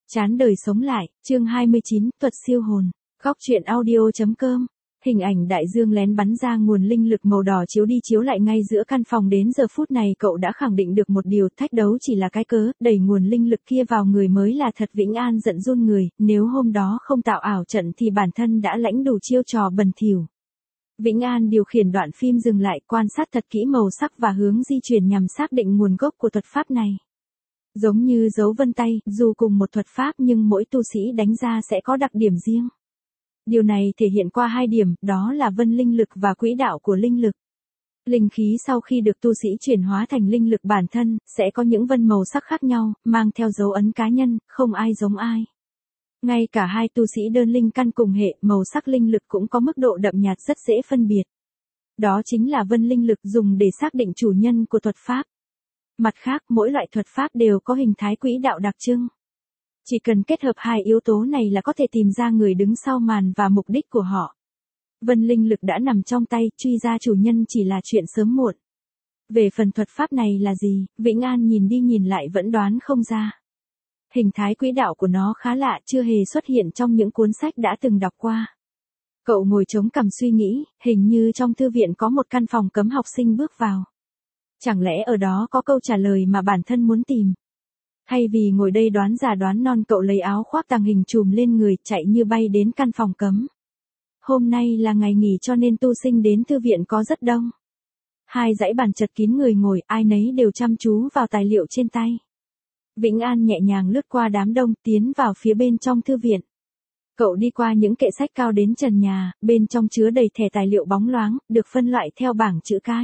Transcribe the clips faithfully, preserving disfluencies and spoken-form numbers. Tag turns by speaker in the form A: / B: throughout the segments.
A: Chán đời sống lại, chương hai mươi chín, thuật siêu hồn. Góc truyện audio.com. Hình ảnh đại dương lén bắn ra nguồn linh lực màu đỏ chiếu đi chiếu lại ngay giữa căn phòng, đến giờ phút này cậu đã khẳng định được một điều, thách đấu chỉ là cái cớ, đẩy nguồn linh lực kia vào người mới là thật. Vĩnh An giận run người, nếu hôm đó không tạo ảo trận thì bản thân đã lãnh đủ chiêu trò bẩn thỉu. Vĩnh An điều khiển đoạn phim dừng lại, quan sát thật kỹ màu sắc và hướng di chuyển nhằm xác định nguồn gốc của thuật pháp này. Giống như dấu vân tay, dù cùng một thuật pháp nhưng mỗi tu sĩ đánh ra sẽ có đặc điểm riêng. Điều này thể hiện qua hai điểm, đó là vân linh lực và quỹ đạo của linh lực. Linh khí sau khi được tu sĩ chuyển hóa thành linh lực bản thân, sẽ có những vân màu sắc khác nhau, mang theo dấu ấn cá nhân, không ai giống ai. Ngay cả hai tu sĩ đơn linh căn cùng hệ, màu sắc linh lực cũng có mức độ đậm nhạt rất dễ phân biệt. Đó chính là vân linh lực dùng để xác định chủ nhân của thuật pháp. Mặt khác, mỗi loại thuật pháp đều có hình thái quỹ đạo đặc trưng. Chỉ cần kết hợp hai yếu tố này là có thể tìm ra người đứng sau màn và mục đích của họ. Vân linh lực đã nằm trong tay, truy ra chủ nhân chỉ là chuyện sớm muộn. Về phần thuật pháp này là gì, Vĩnh An nhìn đi nhìn lại vẫn đoán không ra. Hình thái quỹ đạo của nó khá lạ, chưa hề xuất hiện trong những cuốn sách đã từng đọc qua. Cậu ngồi chống cằm suy nghĩ, hình như trong thư viện có một căn phòng cấm học sinh bước vào. Chẳng lẽ ở đó có câu trả lời mà bản thân muốn tìm? Thay vì ngồi đây đoán già đoán non, cậu lấy áo khoác tàng hình trùm lên người, chạy như bay đến căn phòng cấm. Hôm nay là ngày nghỉ cho nên tu sinh đến thư viện có rất đông. Hai dãy bàn chật kín người ngồi, ai nấy đều chăm chú vào tài liệu trên tay. Vĩnh An nhẹ nhàng lướt qua đám đông, tiến vào phía bên trong thư viện. Cậu đi qua những kệ sách cao đến trần nhà, bên trong chứa đầy thẻ tài liệu bóng loáng, được phân loại theo bảng chữ cái.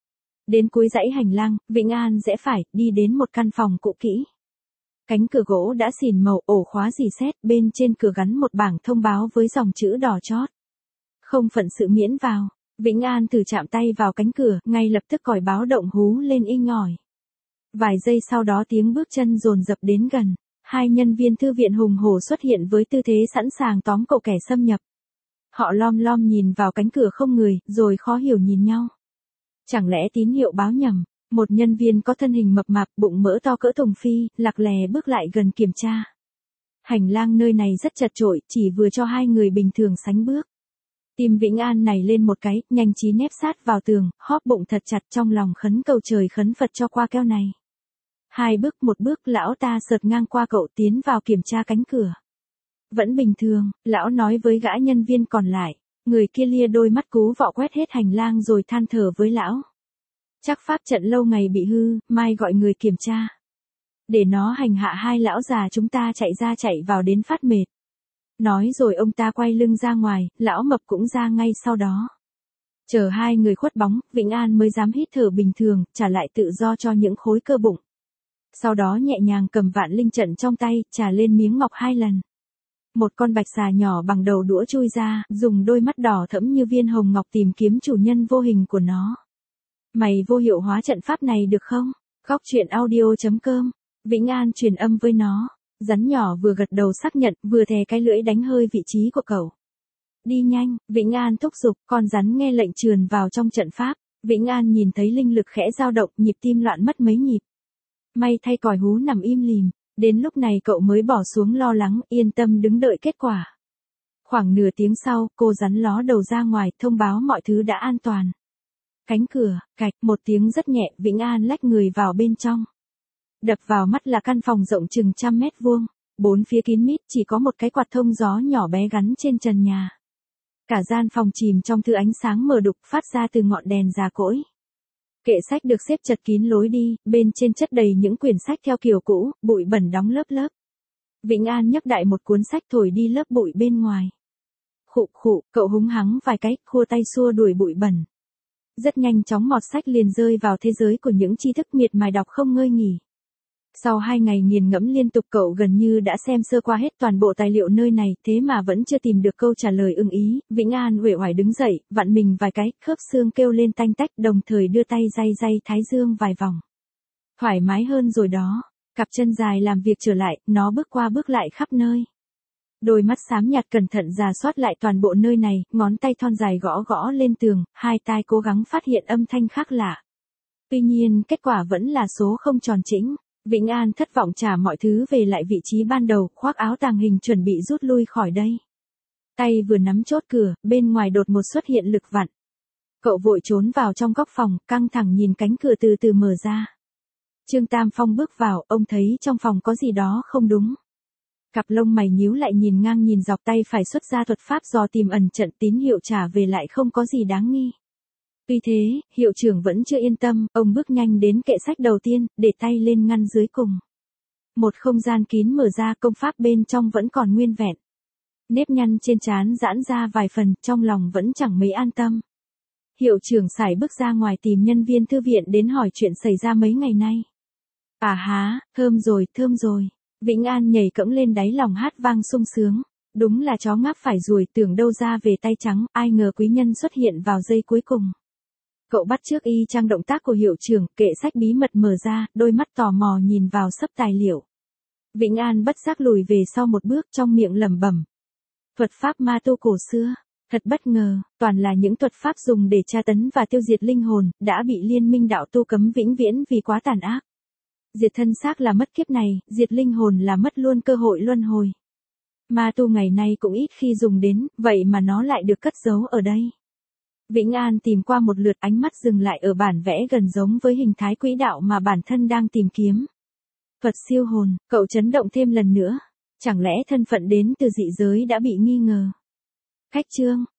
A: Đến cuối dãy hành lang, Vĩnh An rẽ phải, đi đến một căn phòng cũ kỹ. Cánh cửa gỗ đã xìn màu, ổ khóa rỉ sét, bên trên cửa gắn một bảng thông báo với dòng chữ đỏ chót. Không phận sự miễn vào. Vĩnh An thử chạm tay vào cánh cửa, ngay lập tức còi báo động hú lên inh ỏi. Vài giây sau đó tiếng bước chân dồn dập đến gần. Hai nhân viên thư viện hùng hổ xuất hiện với tư thế sẵn sàng tóm cậu kẻ xâm nhập. Họ lom lom nhìn vào cánh cửa không người, rồi khó hiểu nhìn nhau. Chẳng lẽ tín hiệu báo nhầm? Một nhân viên có thân hình mập mạp, bụng mỡ to cỡ thùng phi, lặc lè bước lại gần kiểm tra. Hành lang nơi này rất chật chội, chỉ vừa cho hai người bình thường sánh bước. Tim Vĩnh An này lên một cái, nhanh trí nép sát vào tường, hóp bụng thật chặt, trong lòng khấn cầu trời khấn Phật cho qua keo này. Hai bước một bước, lão ta sượt ngang qua cậu, tiến vào kiểm tra cánh cửa. Vẫn bình thường, lão nói với gã nhân viên còn lại. Người kia lia đôi mắt cú vọ quét hết hành lang rồi than thở với lão. Chắc pháp trận lâu ngày bị hư, mai gọi người kiểm tra. Để nó hành hạ hai lão già chúng ta chạy ra chạy vào đến phát mệt. Nói rồi ông ta quay lưng ra ngoài, lão mập cũng ra ngay sau đó. Chờ hai người khuất bóng, Vĩnh An mới dám hít thở bình thường, trả lại tự do cho những khối cơ bụng. Sau đó nhẹ nhàng cầm vạn linh trận trong tay, trà lên miếng ngọc hai lần. Một con bạch xà nhỏ bằng đầu đũa chui ra, dùng đôi mắt đỏ thẫm như viên hồng ngọc tìm kiếm chủ nhân vô hình của nó. Mày vô hiệu hóa trận pháp này được không? Góc truyện audio.com. Vĩnh An truyền âm với nó. Rắn nhỏ vừa gật đầu xác nhận, vừa thè cái lưỡi đánh hơi vị trí của cậu. Đi nhanh, Vĩnh An thúc giục, con rắn nghe lệnh trườn vào trong trận pháp. Vĩnh An nhìn thấy linh lực khẽ dao động, nhịp tim loạn mất mấy nhịp. May thay còi hú nằm im lìm. Đến lúc này cậu mới bỏ xuống lo lắng, yên tâm đứng đợi kết quả. Khoảng nửa tiếng sau, cô rắn ló đầu ra ngoài, thông báo mọi thứ đã an toàn. Cánh cửa, cạch, một tiếng rất nhẹ, Vĩnh An lách người vào bên trong. Đập vào mắt là căn phòng rộng chừng trăm mét vuông, bốn phía kín mít, chỉ có một cái quạt thông gió nhỏ bé gắn trên trần nhà. Cả gian phòng chìm trong thứ ánh sáng mờ đục phát ra từ ngọn đèn già cỗi. Kệ sách được xếp chật kín lối đi, bên trên chất đầy những quyển sách theo kiểu cũ, bụi bẩn đóng lớp lớp. Vĩnh An nhấc đại một cuốn sách thổi đi lớp bụi bên ngoài. Khụ khụ, cậu húng hắng vài cái, khua tay xua đuổi bụi bẩn. Rất nhanh chóng mọt sách liền rơi vào thế giới của những tri thức miệt mài đọc không ngơi nghỉ. Sau hai ngày nghiền ngẫm liên tục, cậu gần như đã xem sơ qua hết toàn bộ tài liệu nơi này, thế mà vẫn chưa tìm được câu trả lời ưng ý. Vĩnh An uể oải đứng dậy, vặn mình vài cái, khớp xương kêu lên tanh tách, đồng thời đưa tay day day thái dương vài vòng. Thoải mái hơn rồi đó. Cặp chân dài làm việc trở lại, nó bước qua bước lại khắp nơi. Đôi mắt xám nhạt cẩn thận rà soát lại toàn bộ nơi này, ngón tay thon dài gõ gõ lên tường, hai tai cố gắng phát hiện âm thanh khác lạ. Tuy nhiên, kết quả vẫn là số không tròn chỉnh. Vĩnh An thất vọng trả mọi thứ về lại vị trí ban đầu, khoác áo tàng hình chuẩn bị rút lui khỏi đây. Tay vừa nắm chốt cửa, bên ngoài đột một xuất hiện lực vặn. Cậu vội trốn vào trong góc phòng, căng thẳng nhìn cánh cửa từ từ mở ra. Trương Tam Phong bước vào, ông thấy trong phòng có gì đó không đúng. Cặp lông mày nhíu lại nhìn ngang nhìn dọc, tay phải xuất ra thuật pháp dò tìm ẩn trận, tín hiệu trả về lại không có gì đáng nghi. Tuy thế, hiệu trưởng vẫn chưa yên tâm, ông bước nhanh đến kệ sách đầu tiên, để tay lên ngăn dưới cùng. Một không gian kín mở ra, công pháp bên trong vẫn còn nguyên vẹn. Nếp nhăn trên trán giãn ra vài phần, trong lòng vẫn chẳng mấy an tâm. Hiệu trưởng sải bước ra ngoài tìm nhân viên thư viện đến hỏi chuyện xảy ra mấy ngày nay. À há, thơm rồi, thơm rồi. Vĩnh An nhảy cẫng lên đáy lòng hát vang sung sướng. Đúng là chó ngáp phải ruồi, tưởng đâu ra về tay trắng, ai ngờ quý nhân xuất hiện vào giây cuối cùng. Cậu bắt chước y chang động tác của hiệu trưởng, kệ sách bí mật mở ra, đôi mắt tò mò nhìn vào sấp tài liệu. Vĩnh An bất giác lùi về sau một bước, trong miệng lẩm bẩm. Thuật pháp ma tu cổ xưa, thật bất ngờ, toàn là những thuật pháp dùng để tra tấn và tiêu diệt linh hồn, đã bị liên minh đạo tu cấm vĩnh viễn vì quá tàn ác. Diệt thân xác là mất kiếp này, diệt linh hồn là mất luôn cơ hội luân hồi. Ma tu ngày nay cũng ít khi dùng đến, vậy mà nó lại được cất giấu ở đây. Vĩnh An tìm qua một lượt, ánh mắt dừng lại ở bản vẽ gần giống với hình thái quỹ đạo mà bản thân đang tìm kiếm. Thuật siêu hồn, cậu chấn động thêm lần nữa. Chẳng lẽ thân phận đến từ dị giới đã bị nghi ngờ? Khách trương,